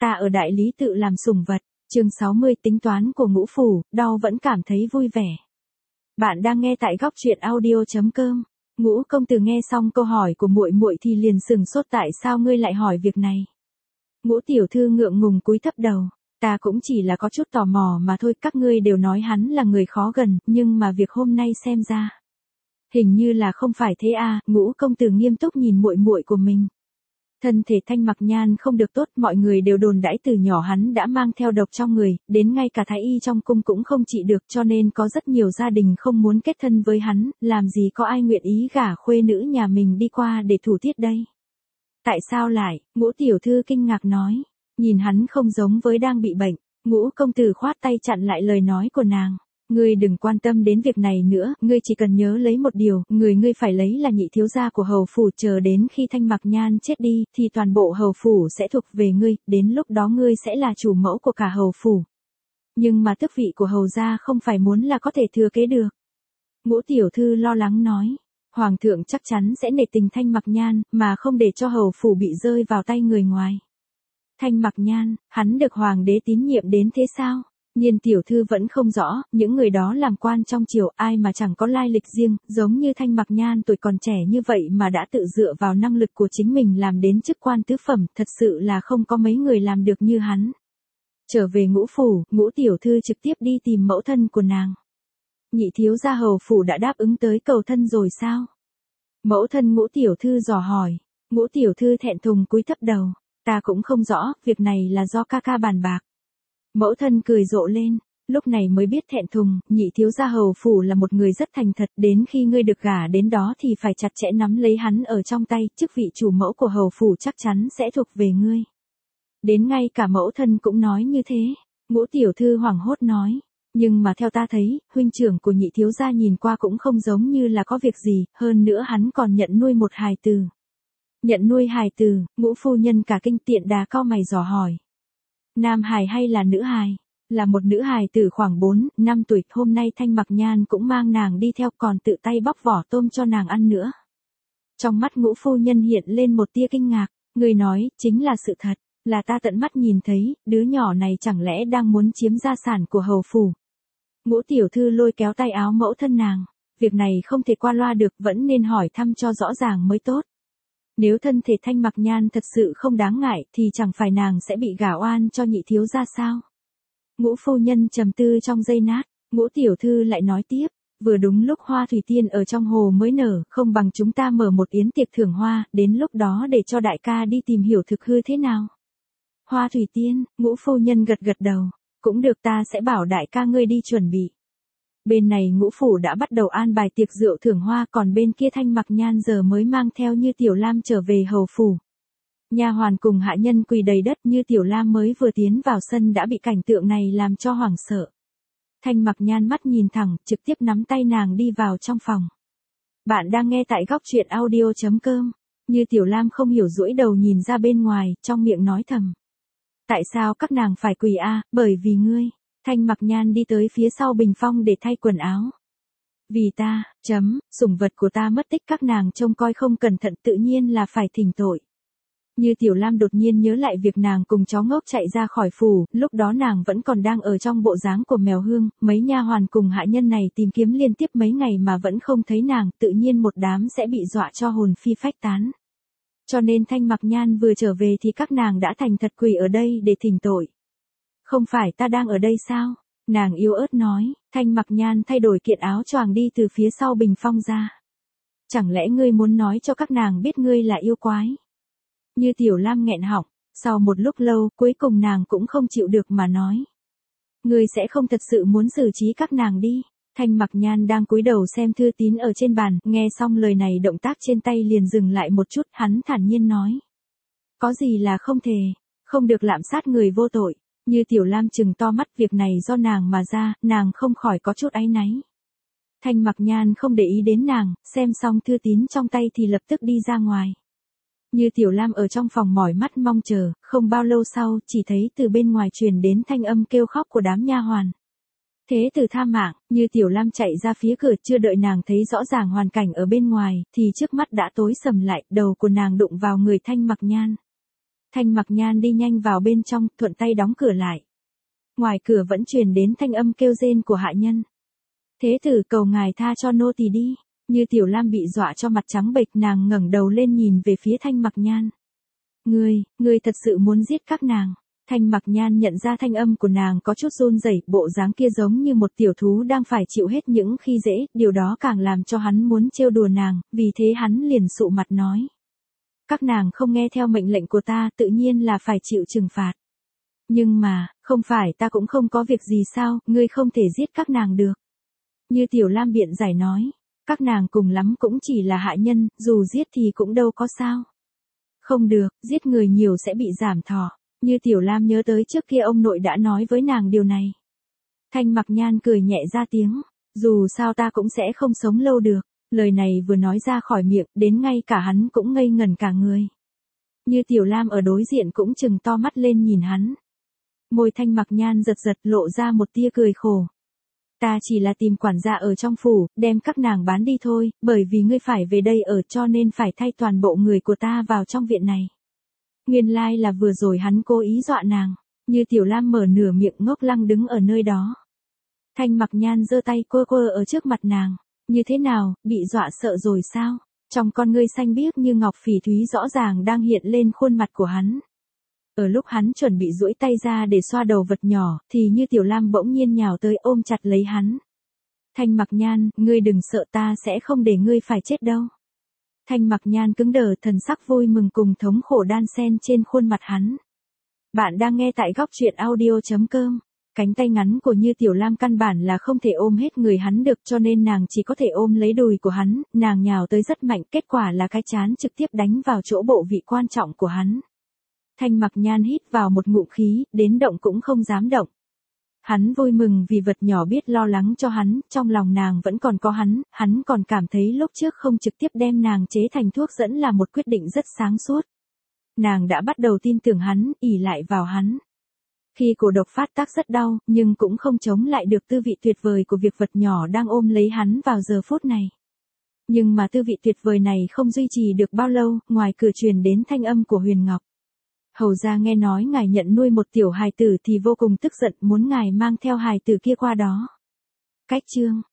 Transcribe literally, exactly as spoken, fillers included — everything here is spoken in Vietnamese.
Ta ở đại lý tự làm sủng vật, chương sáu mươi tính toán của ngũ phủ, đau vẫn cảm thấy vui vẻ. Bạn đang nghe tại góc truyện audio chấm com. Ngũ công tử nghe xong câu hỏi của muội muội thì liền sừng sốt, tại sao ngươi lại hỏi việc này? Ngũ tiểu thư ngượng ngùng cúi thấp đầu, ta cũng chỉ là có chút tò mò mà thôi, các ngươi đều nói hắn là người khó gần, nhưng mà việc hôm nay xem ra hình như là không phải thế à? Ngũ công tử nghiêm túc nhìn muội muội của mình. Thân thể Thanh Mặc Nhan không được tốt, mọi người đều đồn đãi từ nhỏ hắn đã mang theo độc trong người, đến ngay cả thái y trong cung cũng không trị được, cho nên có rất nhiều gia đình không muốn kết thân với hắn, làm gì có ai nguyện ý gả khuê nữ nhà mình đi qua để thủ tiết đây. Tại sao lại? Ngũ tiểu thư kinh ngạc nói, nhìn hắn không giống với đang bị bệnh. Ngũ công tử khoát tay chặn lại lời nói của nàng. Ngươi đừng quan tâm đến việc này nữa, ngươi chỉ cần nhớ lấy một điều, người ngươi phải lấy là nhị thiếu gia của hầu phủ, chờ đến khi Thanh Mặc Nhan chết đi, thì toàn bộ hầu phủ sẽ thuộc về ngươi, đến lúc đó ngươi sẽ là chủ mẫu của cả hầu phủ. Nhưng mà tước vị của hầu gia không phải muốn là có thể thừa kế được. Ngũ tiểu thư lo lắng nói, hoàng thượng chắc chắn sẽ nể tình Thanh Mặc Nhan, mà không để cho hầu phủ bị rơi vào tay người ngoài. Thanh Mặc Nhan, hắn được hoàng đế tín nhiệm đến thế sao? Nhiên tiểu thư vẫn không rõ, những người đó làm quan trong triều, ai mà chẳng có lai lịch riêng, giống như Thanh Mặc Nhan tuổi còn trẻ như vậy mà đã tự dựa vào năng lực của chính mình làm đến chức quan tứ phẩm, thật sự là không có mấy người làm được như hắn. Trở về ngũ phủ, ngũ tiểu thư trực tiếp đi tìm mẫu thân của nàng. Nhị thiếu gia hầu phủ đã đáp ứng tới cầu thân rồi sao? Mẫu thân ngũ tiểu thư dò hỏi. Ngũ tiểu thư thẹn thùng cúi thấp đầu, ta cũng không rõ, việc này là do ca ca bàn bạc. Mẫu thân cười rộ lên, lúc này mới biết thẹn thùng, nhị thiếu gia hầu phủ là một người rất thành thật, đến khi ngươi được gả đến đó thì phải chặt chẽ nắm lấy hắn ở trong tay, chức vị chủ mẫu của hầu phủ chắc chắn sẽ thuộc về ngươi. Đến ngay cả mẫu thân cũng nói như thế. Ngũ tiểu thư hoảng hốt nói, nhưng mà theo ta thấy, huynh trưởng của nhị thiếu gia nhìn qua cũng không giống như là có việc gì, hơn nữa hắn còn nhận nuôi một hài tử. Nhận nuôi hài tử? Ngũ phu nhân cả kinh, tiện đà cau mày dò hỏi. Nam hài hay là nữ hài? Là một nữ hài tử khoảng bốn, năm tuổi, hôm nay Thanh Mặc Nhan cũng mang nàng đi theo, còn tự tay bóc vỏ tôm cho nàng ăn nữa. Trong mắt ngũ phu nhân hiện lên một tia kinh ngạc, người nói, chính là sự thật, là ta tận mắt nhìn thấy, đứa nhỏ này chẳng lẽ đang muốn chiếm gia sản của hầu phủ. Ngũ tiểu thư lôi kéo tay áo mẫu thân nàng, việc này không thể qua loa được, vẫn nên hỏi thăm cho rõ ràng mới tốt. Nếu thân thể Thanh Mặc Nhan thật sự không đáng ngại thì chẳng phải nàng sẽ bị gả oan cho nhị thiếu gia sao? Ngũ phu nhân trầm tư trong giây lát, ngũ tiểu thư lại nói tiếp, vừa đúng lúc hoa thủy tiên ở trong hồ mới nở, không bằng chúng ta mở một yến tiệc thưởng hoa, đến lúc đó để cho đại ca đi tìm hiểu thực hư thế nào. Hoa thủy tiên? Ngũ phu nhân gật gật đầu, cũng được, ta sẽ bảo đại ca ngươi đi chuẩn bị. Bên này ngũ phủ đã bắt đầu an bài tiệc rượu thưởng hoa, còn bên kia Thanh Mặc Nhan giờ mới mang theo Như Tiểu Lam trở về hầu phủ. Nha hoàn cùng hạ nhân quỳ đầy đất, Như Tiểu Lam mới vừa tiến vào sân đã bị cảnh tượng này làm cho hoảng sợ. Thanh Mặc Nhan mắt nhìn thẳng, trực tiếp nắm tay nàng đi vào trong phòng. Bạn đang nghe tại góc truyện audio chấm com. Như Tiểu Lam không hiểu, duỗi đầu nhìn ra bên ngoài, trong miệng nói thầm. Tại sao các nàng phải quỳ a? À? Bởi vì ngươi. Thanh Mặc Nhan đi tới phía sau bình phong để thay quần áo. Vì ta, chấm, sủng vật của ta mất tích, các nàng trông coi không cẩn thận, tự nhiên là phải thỉnh tội. Như Tiểu Lam đột nhiên nhớ lại việc nàng cùng chó ngốc chạy ra khỏi phủ, lúc đó nàng vẫn còn đang ở trong bộ dáng của mèo hương, mấy nha hoàn cùng hạ nhân này tìm kiếm liên tiếp mấy ngày mà vẫn không thấy nàng, tự nhiên một đám sẽ bị dọa cho hồn phi phách tán. Cho nên Thanh Mặc Nhan vừa trở về thì các nàng đã thành thật quỳ ở đây để thỉnh tội. Không phải ta đang ở đây sao? Nàng yếu ớt nói. Thanh Mặc Nhan thay đổi kiện áo choàng đi từ phía sau bình phong ra. Chẳng lẽ ngươi muốn nói cho các nàng biết ngươi là yêu quái? Như Tiểu Lam nghẹn họng, sau một lúc lâu, cuối cùng nàng cũng không chịu được mà nói. Ngươi sẽ không thật sự muốn xử trí các nàng đi. Thanh Mặc Nhan đang cúi đầu xem thư tín ở trên bàn, nghe xong lời này động tác trên tay liền dừng lại một chút, hắn thản nhiên nói. Có gì là không thể, không được lạm sát người vô tội. Như Tiểu Lam trừng to mắt, việc này do nàng mà ra, nàng không khỏi có chút áy náy. Thanh Mặc Nhan không để ý đến nàng, xem xong thư tín trong tay thì lập tức đi ra ngoài. Như Tiểu Lam ở trong phòng mỏi mắt mong chờ, không bao lâu sau, chỉ thấy từ bên ngoài truyền đến thanh âm kêu khóc của đám nha hoàn. Thế tử tha mạng, Như Tiểu Lam chạy ra phía cửa, chưa đợi nàng thấy rõ ràng hoàn cảnh ở bên ngoài, thì trước mắt đã tối sầm lại, đầu của nàng đụng vào người Thanh Mặc Nhan. Thanh Mặc Nhan đi nhanh vào bên trong, thuận tay đóng cửa lại. Ngoài cửa vẫn truyền đến thanh âm kêu rên của hạ nhân. Thế tử cầu ngài tha cho nô tỳ đi. Như Tiểu Lam bị dọa cho mặt trắng bệch, nàng ngẩng đầu lên nhìn về phía Thanh Mặc Nhan. Ngươi, ngươi thật sự muốn giết các nàng. Thanh Mặc Nhan nhận ra thanh âm của nàng có chút run rẩy, bộ dáng kia giống như một tiểu thú đang phải chịu hết những khi dễ, điều đó càng làm cho hắn muốn trêu đùa nàng, vì thế hắn liền sụ mặt nói. Các nàng không nghe theo mệnh lệnh của ta, tự nhiên là phải chịu trừng phạt. Nhưng mà, không phải ta cũng không có việc gì sao, ngươi không thể giết các nàng được. Như Tiểu Lam biện giải nói, các nàng cùng lắm cũng chỉ là hạ nhân, dù giết thì cũng đâu có sao. Không được, giết người nhiều sẽ bị giảm thọ. Như Tiểu Lam nhớ tới trước kia ông nội đã nói với nàng điều này. Thanh Mặc Nhan cười nhẹ ra tiếng, dù sao ta cũng sẽ không sống lâu được. Lời này vừa nói ra khỏi miệng, đến ngay cả hắn cũng ngây ngẩn cả người. Như Tiểu Lam ở đối diện cũng trừng to mắt lên nhìn hắn. Môi Thanh Mặc Nhan giật giật lộ ra một tia cười khổ. Ta chỉ là tìm quản gia ở trong phủ, đem các nàng bán đi thôi, bởi vì ngươi phải về đây ở cho nên phải thay toàn bộ người của ta vào trong viện này. Nguyên lai là vừa rồi hắn cố ý dọa nàng. Như Tiểu Lam mở nửa miệng ngốc lăng đứng ở nơi đó. Thanh Mặc Nhan giơ tay quơ quơ ở trước mặt nàng. Như thế nào, bị dọa sợ rồi sao? Trong con ngươi xanh biếc như ngọc phỉ thúy rõ ràng đang hiện lên khuôn mặt của hắn. Ở lúc hắn chuẩn bị duỗi tay ra để xoa đầu vật nhỏ, thì Như Tiểu Lam bỗng nhiên nhào tới ôm chặt lấy hắn. Thanh Mặc Nhan, ngươi đừng sợ, ta sẽ không để ngươi phải chết đâu. Thanh Mặc Nhan cứng đờ, thần sắc vui mừng cùng thống khổ đan xen trên khuôn mặt hắn. Bạn đang nghe tại góc truyện audio chấm com. Cánh tay ngắn của Như Tiểu Lam căn bản là không thể ôm hết người hắn được, cho nên nàng chỉ có thể ôm lấy đùi của hắn, nàng nhào tới rất mạnh, kết quả là cái trán trực tiếp đánh vào chỗ bộ vị quan trọng của hắn. Thanh Mặc Nhan hít vào một ngụm khí, đến động cũng không dám động. Hắn vui mừng vì vật nhỏ biết lo lắng cho hắn, trong lòng nàng vẫn còn có hắn, hắn còn cảm thấy lúc trước không trực tiếp đem nàng chế thành thuốc dẫn là một quyết định rất sáng suốt. Nàng đã bắt đầu tin tưởng hắn, ỷ lại vào hắn. Khi cổ độc phát tác rất đau, nhưng cũng không chống lại được tư vị tuyệt vời của việc vật nhỏ đang ôm lấy hắn vào giờ phút này. Nhưng mà tư vị tuyệt vời này không duy trì được bao lâu, ngoài cửa truyền đến thanh âm của Huyền Ngọc. Hầu gia nghe nói ngài nhận nuôi một tiểu hài tử thì vô cùng tức giận, muốn ngài mang theo hài tử kia qua đó. Cách chương